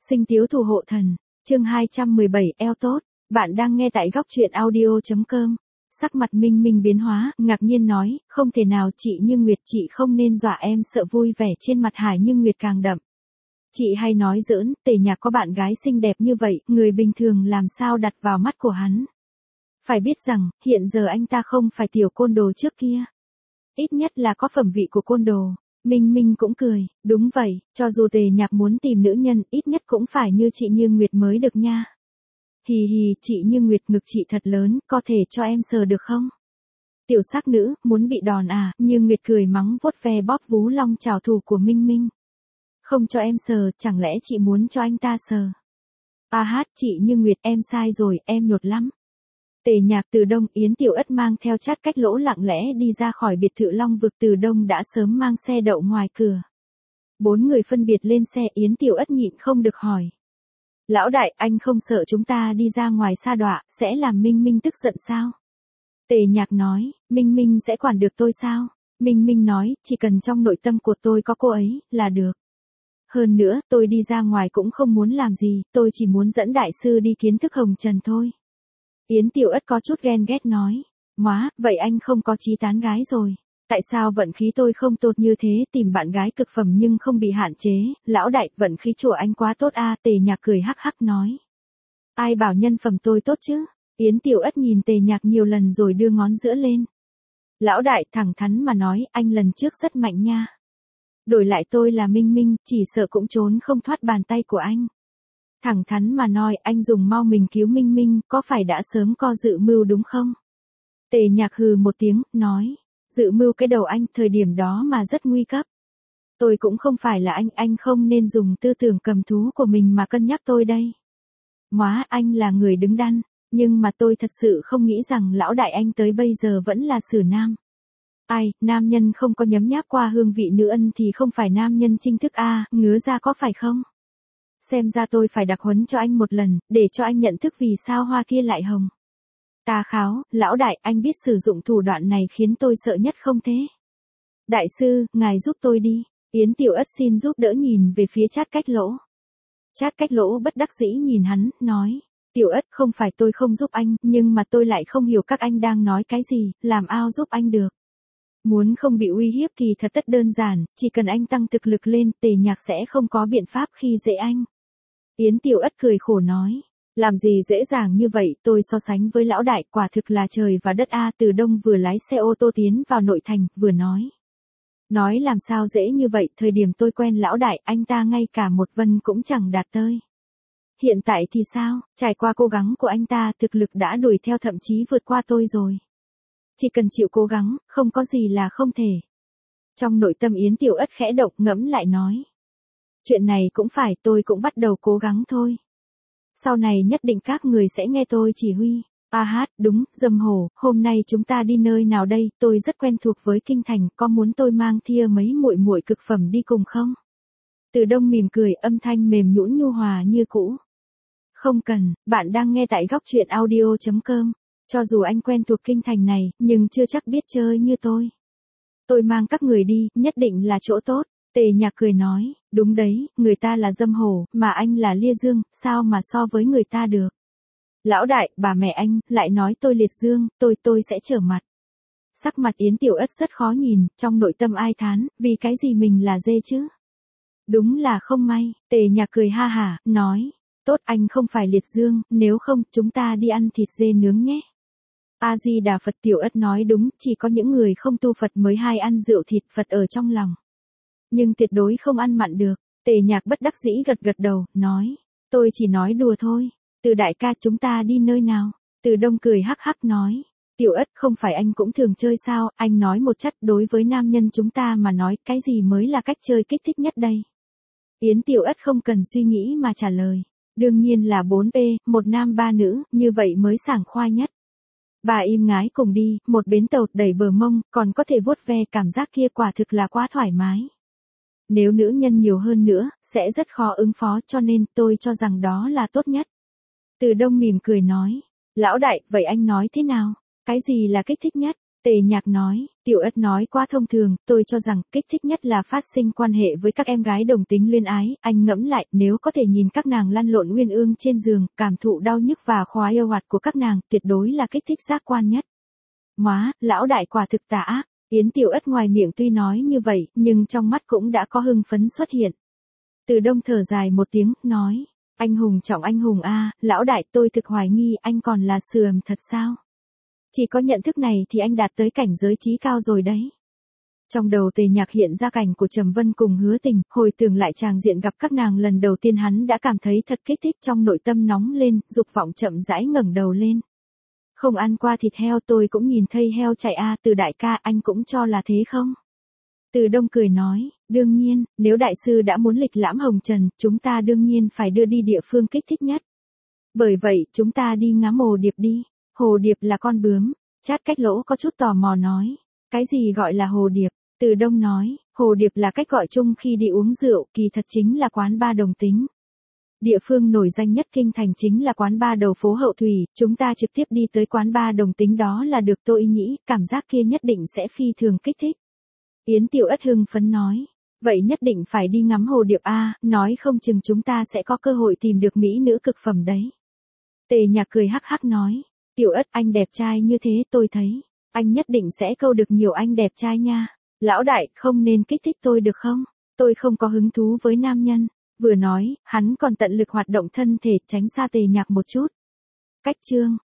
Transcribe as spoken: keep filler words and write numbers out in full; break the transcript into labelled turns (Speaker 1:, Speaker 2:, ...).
Speaker 1: Sinh tiếu thủ hộ thần, chương hai trăm mười bảy eo tốt, bạn đang nghe tại góc truyện audio.com. Sắc mặt Minh Minh biến hóa, ngạc nhiên nói, không thể nào chị Như Nguyệt, chị không nên dọa em, sợ vui vẻ trên mặt Hải Như Nguyệt càng đậm. Chị hay nói giỡn, Tề Nhạc có bạn gái xinh đẹp như vậy, người bình thường làm sao đặt vào mắt của hắn. Phải biết rằng, hiện giờ anh ta không phải tiểu côn đồ trước kia. Ít nhất là có phẩm vị của côn đồ. Minh Minh cũng cười, đúng vậy, cho dù Tề Nhạc muốn tìm nữ nhân, ít nhất cũng phải như chị Như Nguyệt mới được nha. Hì hì, chị Như Nguyệt, ngực chị thật lớn, có thể cho em sờ được không? Tiểu sắc nữ, muốn bị đòn à? Như Nguyệt cười mắng vuốt ve bóp vú long trảo thủ của Minh Minh. Không cho em sờ, chẳng lẽ chị muốn cho anh ta sờ? A hát, chị Như Nguyệt, em sai rồi, em nhột lắm. Tề Nhạc, Từ Đông, Yến Tiểu Ất mang theo Chát Cách Lỗ lặng lẽ đi ra khỏi biệt thự Long Vực. Từ Đông đã sớm mang xe đậu ngoài cửa. Bốn người phân biệt lên xe, Yến Tiểu Ất nhịn không được hỏi. Lão đại, anh không sợ chúng ta đi ra ngoài sa đọa, sẽ làm Minh Minh tức giận sao? Tề Nhạc nói, Minh Minh sẽ quản được tôi sao? Minh Minh nói, chỉ cần trong nội tâm của tôi có cô ấy, là được. Hơn nữa, tôi đi ra ngoài cũng không muốn làm gì, tôi chỉ muốn dẫn đại sư đi kiến thức hồng trần thôi. Yến Tiểu Ất có chút ghen ghét nói, móa, vậy anh không có chí tán gái rồi. Tại sao vận khí tôi không tốt như thế, tìm bạn gái cực phẩm nhưng không bị hạn chế, lão đại, vận khí của anh quá tốt a. Tề Nhạc cười hắc hắc nói. Ai bảo nhân phẩm tôi tốt chứ? Yến Tiểu Ất nhìn Tề Nhạc nhiều lần rồi đưa ngón giữa lên. Lão đại, thẳng thắn mà nói, anh lần trước rất mạnh nha. Đổi lại tôi là Minh Minh, chỉ sợ cũng trốn không thoát bàn tay của anh. Thẳng thắn mà nói, anh dùng mau mình cứu Minh Minh, có phải đã sớm co dự mưu đúng không? Tề Nhạc hừ một tiếng, nói. Dự mưu cái đầu anh, thời điểm đó mà rất nguy cấp. Tôi cũng không phải là anh, anh không nên dùng tư tưởng cầm thú của mình mà cân nhắc tôi đây. Móa, anh là người đứng đắn, nhưng mà tôi thật sự không nghĩ rằng lão đại anh tới bây giờ vẫn là xử nam. Ai, nam nhân không có nhấm nháp qua hương vị nữ ân thì không phải nam nhân chính thức a, à, ngứa ra có phải không? Xem ra tôi phải đặc huấn cho anh một lần, để cho anh nhận thức vì sao hoa kia lại hồng. Ta kháo, lão đại, anh biết sử dụng thủ đoạn này khiến tôi sợ nhất không thế? Đại sư, ngài giúp tôi đi. Yến Tiểu Ất xin giúp đỡ nhìn về phía Chát Cách Lỗ. Chát Cách Lỗ bất đắc dĩ nhìn hắn, nói. Tiểu Ất, không phải tôi không giúp anh, nhưng mà tôi lại không hiểu các anh đang nói cái gì, làm ao giúp anh được. Muốn không bị uy hiếp kỳ thật rất đơn giản, chỉ cần anh tăng thực lực lên, Tề Nhạc sẽ không có biện pháp khi dễ anh. Yến Tiểu Ất cười khổ nói. Làm gì dễ dàng như vậy, tôi so sánh với lão đại, quả thực là trời và đất a. Từ Đông vừa lái xe ô tô tiến vào nội thành, vừa nói. Nói làm sao dễ như vậy, thời điểm tôi quen lão đại, anh ta ngay cả một vân cũng chẳng đạt tới. Hiện tại thì sao, trải qua cố gắng của anh ta, thực lực đã đuổi theo thậm chí vượt qua tôi rồi. Chỉ cần chịu cố gắng, không có gì là không thể. Trong nội tâm Yến Tiểu Ất khẽ động, ngẫm lại nói. Chuyện này cũng phải, tôi cũng bắt đầu cố gắng thôi. Sau này nhất định các người sẽ nghe tôi chỉ huy. A hát, đúng, Dâm Hổ, hôm nay chúng ta đi nơi nào đây, tôi rất quen thuộc với kinh thành, có muốn tôi mang thia mấy muội muội cực phẩm đi cùng không? Từ Đông mỉm cười, âm thanh mềm nhũn nhu hòa như cũ. Không cần, bạn đang nghe tại góc truyện audio.com. Cho dù anh quen thuộc kinh thành này, nhưng chưa chắc biết chơi như tôi. Tôi mang các người đi, nhất định là chỗ tốt. Tề Nhạc cười nói, đúng đấy, người ta là Dâm Hổ, mà anh là Lia Dương, sao mà so với người ta được. Lão đại, bà mẹ anh, lại nói tôi liệt dương, tôi tôi sẽ trở mặt. Sắc mặt Yến Tiểu Ất rất khó nhìn, trong nội tâm ai thán, vì cái gì mình là dê chứ. Đúng là không may, Tề Nhạc cười ha hả, nói, tốt anh không phải liệt dương, nếu không, chúng ta đi ăn thịt dê nướng nhé. A-di-đà Phật. Tiểu Ất nói đúng, chỉ có những người không tu Phật mới hay ăn rượu thịt Phật ở trong lòng. Nhưng tuyệt đối không ăn mặn được. Tề Nhạc bất đắc dĩ gật gật đầu, nói. Tôi chỉ nói đùa thôi. Từ đại ca, chúng ta đi nơi nào? Từ Đông cười hắc hắc nói. Tiểu Ất, không phải anh cũng thường chơi sao? Anh nói một chất, đối với nam nhân chúng ta mà nói, cái gì mới là cách chơi kích thích nhất đây? Yến Tiểu Ất không cần suy nghĩ mà trả lời. Đương nhiên là bốn P, một nam ba nữ, như vậy mới sảng khoai nhất. Bà im ngái cùng đi, một bến tàu đẩy bờ mông, còn có thể vuốt ve, cảm giác kia quả thực là quá thoải mái. Nếu nữ nhân nhiều hơn nữa, sẽ rất khó ứng phó, cho nên tôi cho rằng đó là tốt nhất. Từ Đông mỉm cười nói, lão đại, vậy anh nói thế nào? Cái gì là kích thích nhất? Tề Nhạc nói, Tiểu Ất nói quá thông thường, tôi cho rằng kích thích nhất là phát sinh quan hệ với các em gái đồng tính luyến ái, anh ngẫm lại, nếu có thể nhìn các nàng lăn lộn uyên ương trên giường, cảm thụ đau nhức và khóa yêu hoạt của các nàng, tuyệt đối là kích thích giác quan nhất. Móa, lão đại quả thực tà ác. Yến Tiểu Ất ngoài miệng tuy nói như vậy, nhưng trong mắt cũng đã có hưng phấn xuất hiện. Từ Đông thở dài một tiếng, nói, anh hùng trọng anh hùng a, lão đại, tôi thực hoài nghi anh còn là sườm thật sao? Chỉ có nhận thức này thì anh đạt tới cảnh giới trí cao rồi đấy. Trong đầu Tề Nhạc hiện ra cảnh của Trầm Vân cùng Hứa Tình, hồi tưởng lại tràng diện gặp các nàng lần đầu tiên hắn đã cảm thấy thật kích thích, trong nội tâm nóng lên, dục vọng chậm rãi ngẩng đầu lên. Không ăn qua thịt heo tôi cũng nhìn thấy heo chạy a, Từ đại ca, anh cũng cho là thế không? Từ Đông cười nói, đương nhiên, nếu đại sư đã muốn lịch lãm hồng trần, chúng ta đương nhiên phải đưa đi địa phương kích thích nhất. Bởi vậy, chúng ta đi ngắm hồ điệp đi. Hồ điệp là con bướm. Chát Cách Lỗ có chút tò mò nói, cái gì gọi là hồ điệp? Từ Đông nói, hồ điệp là cách gọi chung khi đi uống rượu, kỳ thật chính là quán bar đồng tính. Địa phương nổi danh nhất kinh thành chính là quán bar đầu phố Hậu Thủy, chúng ta trực tiếp đi tới quán bar đồng tính đó là được, tôi nghĩ, cảm giác kia nhất định sẽ phi thường kích thích. Yến Tiểu Ất hưng phấn nói, vậy nhất định phải đi ngắm hồ điệp a, nói không chừng chúng ta sẽ có cơ hội tìm được mỹ nữ cực phẩm đấy. Tề Nhạc cười hắc hắc nói, Tiểu Ất, anh đẹp trai như thế, tôi thấy, anh nhất định sẽ câu được nhiều anh đẹp trai nha. Lão đại, không nên kích thích tôi được không? Tôi không có hứng thú với nam nhân. Vừa nói, hắn còn tận lực hoạt động thân thể, tránh xa Tề Nhạc một chút. Cách chương